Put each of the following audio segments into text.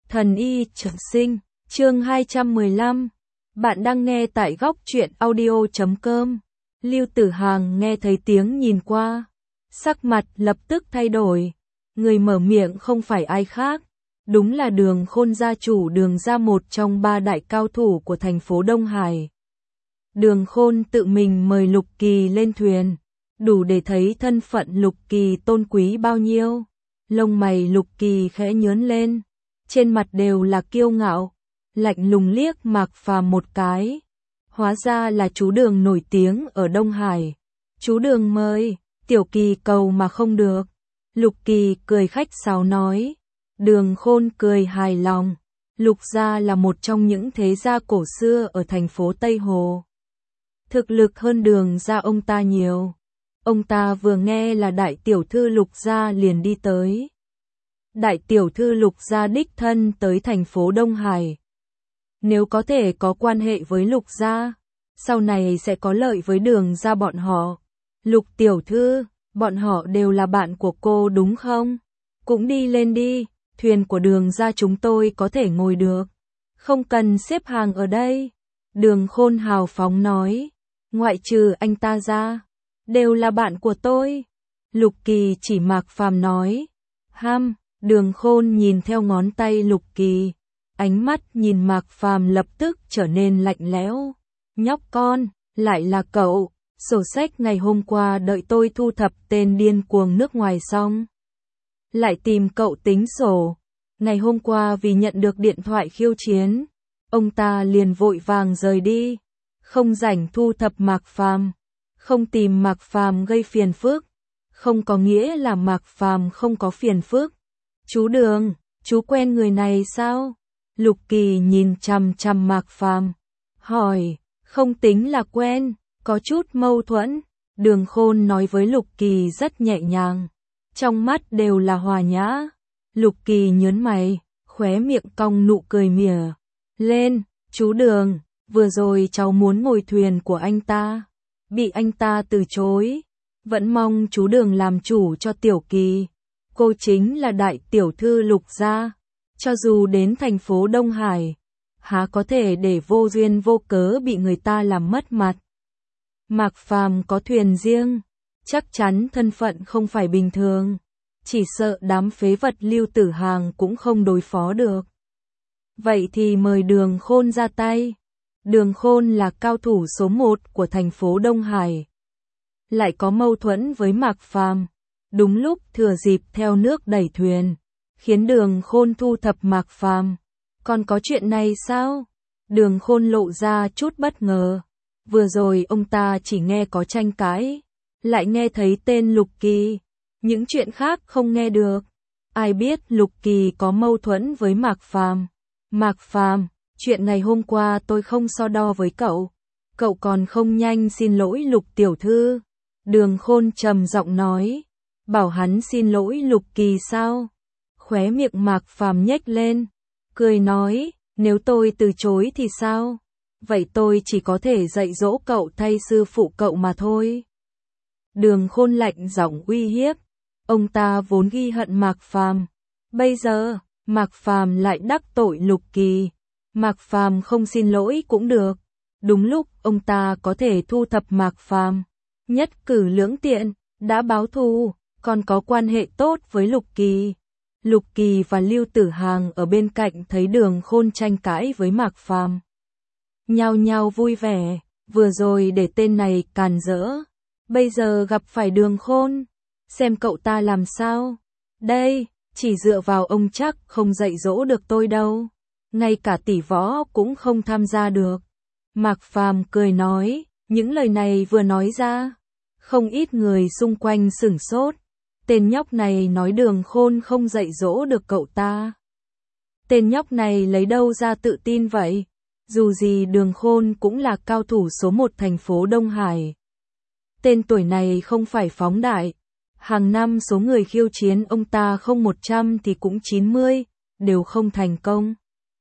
Thần y trường sinh, chương 215. Bạn đang nghe tại góc truyện audio.com. Lưu Tử Hằng nghe thấy tiếng nhìn qua, sắc mặt lập tức thay đổi. Người mở miệng không phải ai khác, đúng là Đường Khôn gia chủ Đường gia, một trong ba đại cao thủ của thành phố Đông Hải. Đường Khôn tự mình mời Lục Kỳ lên thuyền, đủ để thấy thân phận Lục Kỳ tôn quý bao nhiêu. Lông mày Lục Kỳ khẽ nhướng lên, trên mặt đều là kiêu ngạo, lạnh lùng liếc Mạc Phàm một cái. Hóa ra là chú Đường nổi tiếng ở Đông Hải. Chú Đường mời, Tiểu Kỳ cầu mà không được. Lục Kỳ cười khách sáo nói. Đường Khôn cười hài lòng. Lục gia là một trong những thế gia cổ xưa ở thành phố Tây Hồ. Thực lực hơn Đường gia ông ta nhiều. Ông ta vừa nghe là đại tiểu thư Lục gia liền đi tới. Đại tiểu thư Lục gia đích thân tới thành phố Đông Hải. Nếu có thể có quan hệ với Lục gia, sau này sẽ có lợi với Đường gia bọn họ. Lục tiểu thư, bọn họ đều là bạn của cô đúng không? Cũng đi lên đi, thuyền của Đường gia chúng tôi có thể ngồi được. Không cần xếp hàng ở đây. Đường Khôn hào phóng nói, ngoại trừ anh ta ra, đều là bạn của tôi. Lục Kỳ chỉ Mạc Phàm nói. Đường Khôn nhìn theo ngón tay Lục Kỳ, ánh mắt nhìn Mạc Phàm lập tức trở nên lạnh lẽo. Nhóc con, lại là cậu, sổ sách ngày hôm qua đợi tôi thu thập tên điên cuồng nước ngoài xong, lại tìm cậu tính sổ. Ngày hôm qua vì nhận được điện thoại khiêu chiến, ông ta liền vội vàng rời đi, không rảnh thu thập Mạc Phàm. Không tìm Mạc Phàm gây phiền phức, không có nghĩa là Mạc Phàm không có phiền phức. Chú Đường, chú quen người này sao? Lục Kỳ nhìn chằm chằm Mạc Phàm, hỏi. Không tính là quen, có chút mâu thuẫn. Đường Khôn nói với Lục Kỳ rất nhẹ nhàng, trong mắt đều là hòa nhã. Lục Kỳ nhớn mày, khóe miệng cong nụ cười mỉa lên. Chú Đường, vừa rồi cháu muốn ngồi thuyền của anh ta, bị anh ta từ chối. Vẫn mong chú Đường làm chủ cho Tiểu Kỳ. Cô chính là đại tiểu thư Lục gia, cho dù đến thành phố Đông Hải, há có thể để vô duyên vô cớ bị người ta làm mất mặt. Mạc Phàm có thuyền riêng, chắc chắn thân phận không phải bình thường, chỉ sợ đám phế vật Lưu Tử Hằng cũng không đối phó được. Vậy thì mời Đường Khôn ra tay. Đường Khôn là cao thủ số 1 của thành phố Đông Hải, lại có mâu thuẫn với Mạc Phàm, đúng lúc thừa dịp theo nước đẩy thuyền, khiến Đường Khôn thu thập Mạc Phàm. Còn có chuyện này sao? Đường Khôn lộ ra chút bất ngờ. Vừa rồi ông ta chỉ nghe có tranh cãi, lại nghe thấy tên Lục Kỳ, những chuyện khác không nghe được. Ai biết Lục Kỳ có mâu thuẫn với Mạc Phàm. Mạc Phàm, chuyện ngày hôm qua tôi không so đo với cậu. Cậu còn không nhanh xin lỗi Lục tiểu thư. Đường Khôn trầm giọng nói. Bảo hắn xin lỗi Lục Kỳ sao? Khóe miệng Mạc Phàm nhếch lên, cười nói, nếu tôi từ chối thì sao? Vậy tôi chỉ có thể dạy dỗ cậu thay sư phụ cậu mà thôi. Đường Khôn lạnh giọng uy hiếp. Ông ta vốn ghi hận Mạc Phàm, bây giờ Mạc Phàm lại đắc tội Lục Kỳ. Mạc Phàm không xin lỗi cũng được. Đúng lúc ông ta có thể thu thập Mạc Phàm, nhất cử lưỡng tiện, đã báo thù, còn có quan hệ tốt với Lục Kỳ. Lục Kỳ và Lưu Tử Hằng ở bên cạnh thấy Đường Khôn tranh cãi với Mạc Phàm, nhao nhao vui vẻ. Vừa rồi để tên này càn rỡ, bây giờ gặp phải Đường Khôn, xem cậu ta làm sao. Đây, chỉ dựa vào ông chắc không dạy dỗ được tôi đâu, ngay cả tỷ võ cũng không tham gia được. Mạc Phàm cười nói. Những lời này vừa nói ra, không ít người xung quanh sửng sốt. Tên nhóc này nói Đường Khôn không dạy dỗ được cậu ta. Tên nhóc này lấy đâu ra tự tin vậy? Dù gì Đường Khôn cũng là cao thủ số 1 thành phố Đông Hải. Tên tuổi này không phải phóng đại. Hàng năm số người khiêu chiến ông ta không 100 thì cũng 90, đều không thành công.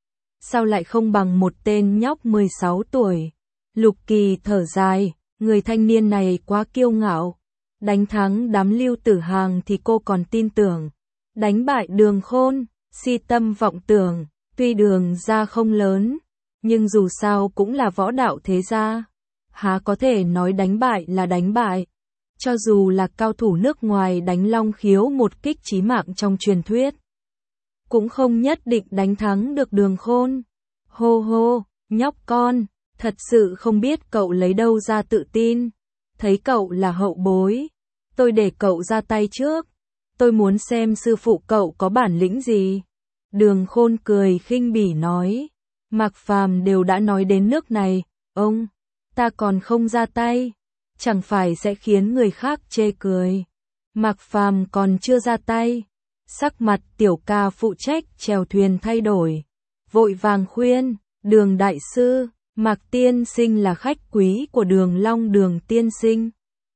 Sao lại không bằng một tên nhóc 16 tuổi? Lục Kỳ thở dài, người thanh niên này quá kiêu ngạo. Đánh thắng đám Lưu Tử Hằng thì cô còn tin tưởng. Đánh bại Đường Khôn, si tâm vọng tưởng, Tuy Đường gia không lớn, nhưng dù sao cũng là võ đạo thế gia, há có thể nói đánh bại là đánh bại. Cho dù là cao thủ nước ngoài đánh Long Khiếu một kích chí mạng trong truyền thuyết, cũng không nhất định đánh thắng được Đường Khôn. Hô hô, nhóc con, thật sự không biết cậu lấy đâu ra tự tin. Thấy cậu là hậu bối, tôi để cậu ra tay trước. Tôi muốn xem sư phụ cậu có bản lĩnh gì. Đường Khôn cười khinh bỉ nói. Mạc Phàm đều đã nói đến nước này, ông, ta còn không ra tay, chẳng phải sẽ khiến người khác chê cười. Mạc Phàm còn chưa ra tay, sắc mặt tiểu ca phụ trách chèo thuyền thay đổi, vội vàng khuyên, Đường đại sư, Mạc tiên sinh là khách quý của Đường Long Đường tiên sinh.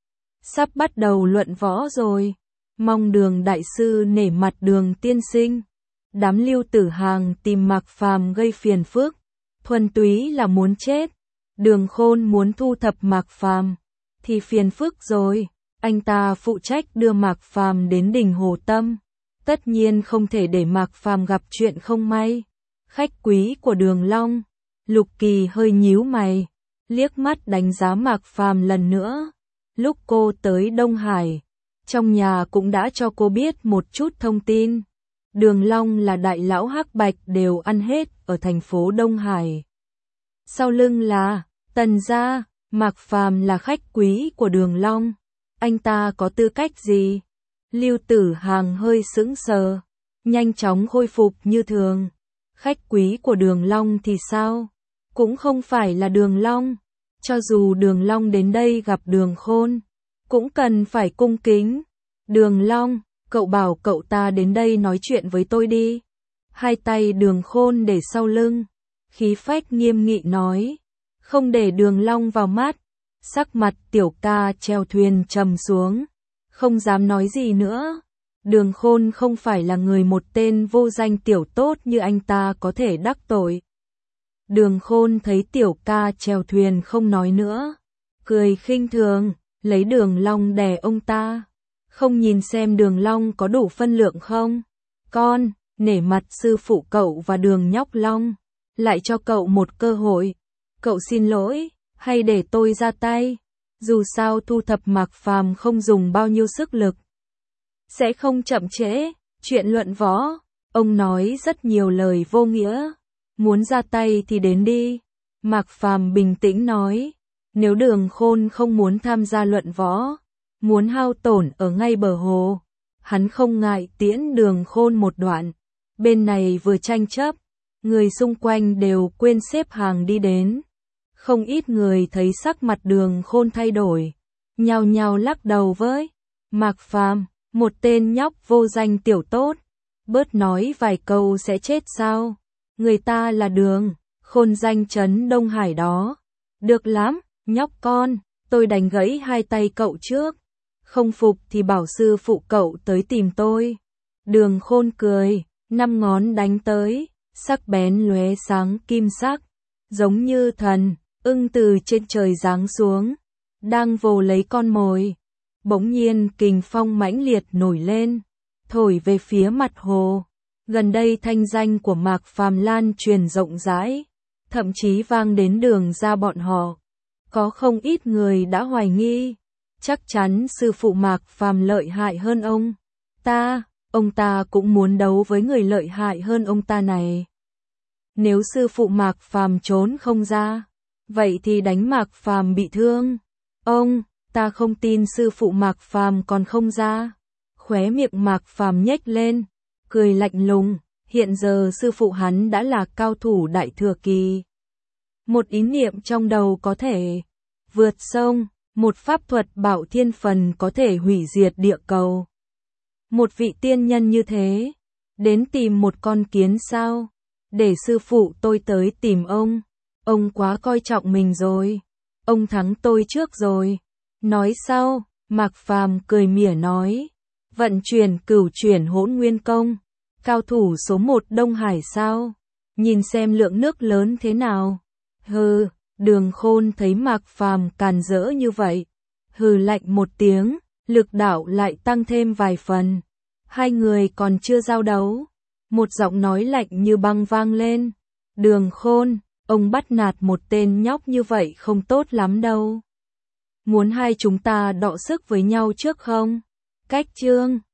Sắp bắt đầu luận võ rồi, mong Đường đại sư nể mặt Đường tiên sinh. Đám Lưu Tử Hàng tìm Mạc Phàm gây phiền phức, thuần túy là muốn chết. Đường Khôn muốn thu thập Mạc Phàm thì phiền phức rồi, anh ta phụ trách đưa Mạc Phàm đến đỉnh Hồ Tâm, tất nhiên không thể để Mạc Phàm gặp chuyện không may. Khách quý của Đường Long, Lục Kỳ hơi nhíu mày, liếc mắt đánh giá Mạc Phàm lần nữa. Lúc cô tới Đông Hải, trong nhà cũng đã cho cô biết một chút thông tin. Đường Long là đại lão hắc bạch đều ăn hết ở thành phố Đông Hải. Sau lưng là Tần gia, Mạc Phàm là khách quý của Đường Long. Anh ta có tư cách gì? Lưu Tử Hàng hơi sững sờ, nhanh chóng khôi phục như thường. Khách quý của Đường Long thì sao? Cũng không phải là Đường Long. Cho dù Đường Long đến đây gặp Đường Khôn, cũng cần phải cung kính. Đường Long, cậu bảo cậu ta đến đây nói chuyện với tôi đi. Hai tay Đường Khôn để sau lưng, khí phách nghiêm nghị nói, không để Đường Long vào mắt. Sắc mặt tiểu ca chèo thuyền trầm xuống, không dám nói gì nữa. Đường Khôn không phải là người một tên vô danh tiểu tốt như anh ta có thể đắc tội. Đường Khôn thấy tiểu ca chèo thuyền không nói nữa, cười khinh thường, lấy Đường Long đè ông ta. Không nhìn xem Đường Long có đủ phân lượng không? Con, nể mặt sư phụ cậu và Đường nhóc Long, lại cho cậu một cơ hội. Cậu xin lỗi, hay để tôi ra tay? Dù sao thu thập Mạc Phàm không dùng bao nhiêu sức lực. Sẽ không chậm trễ, chuyện luận võ. Ông nói rất nhiều lời vô nghĩa. Muốn ra tay thì đến đi. Mạc Phàm bình tĩnh nói. Nếu Đường Khôn không muốn tham gia luận võ, muốn hao tổn ở ngay bờ hồ, hắn không ngại tiễn Đường Khôn một đoạn. Bên này vừa tranh chấp, người xung quanh đều quên xếp hàng đi đến. Không ít người thấy sắc mặt Đường Khôn thay đổi, nhao nhao lắc đầu với Mạc Phàm, một tên nhóc vô danh tiểu tốt, bớt nói vài câu sẽ chết sao? Người ta là Đường Khôn danh chấn Đông Hải đó. Được lắm, nhóc con, tôi đánh gãy hai tay cậu trước. Không phục thì bảo sư phụ cậu tới tìm tôi. Đường Khôn cười, 5 ngón đánh tới, sắc bén lóe sáng kim sắc, giống như thần ưng từ trên trời giáng xuống, đang vồ lấy con mồi. Bỗng nhiên kình phong mãnh liệt nổi lên, thổi về phía mặt hồ. Gần đây thanh danh của Mạc Phàm lan truyền rộng rãi, thậm chí vang đến Đường gia bọn họ. Có không ít người đã hoài nghi, chắc chắn sư phụ Mạc Phàm lợi hại hơn ông ta cũng muốn đấu với người lợi hại hơn ông ta này. Nếu sư phụ Mạc Phàm trốn không ra, vậy thì đánh Mạc Phàm bị thương. Ta không tin sư phụ Mạc Phàm còn không ra. Khóe miệng Mạc Phàm nhếch lên, cười lạnh lùng, hiện giờ sư phụ hắn đã là cao thủ đại thừa kỳ. Một ý niệm trong đầu có thể vượt sông, một pháp thuật bảo thiên phần có thể hủy diệt địa cầu. Một vị tiên nhân như thế, đến tìm một con kiến sao? Để sư phụ tôi tới tìm ông quá coi trọng mình rồi. Ông thắng tôi trước rồi. Nói sau, Mạc Phàm cười mỉa nói, vận chuyển cửu chuyển hỗn nguyên công, cao thủ số 1 Đông Hải sao? Nhìn xem lượng nước lớn thế nào. Hừ, Đường Khôn thấy Mạc Phàm càn rỡ như vậy, hừ lạnh một tiếng, lực đạo lại tăng thêm vài phần. Hai người còn chưa giao đấu, Một giọng nói lạnh như băng vang lên. Đường Khôn, ông bắt nạt một tên nhóc như vậy không tốt lắm đâu. Muốn hai chúng ta đọ sức với nhau trước không? Cách chương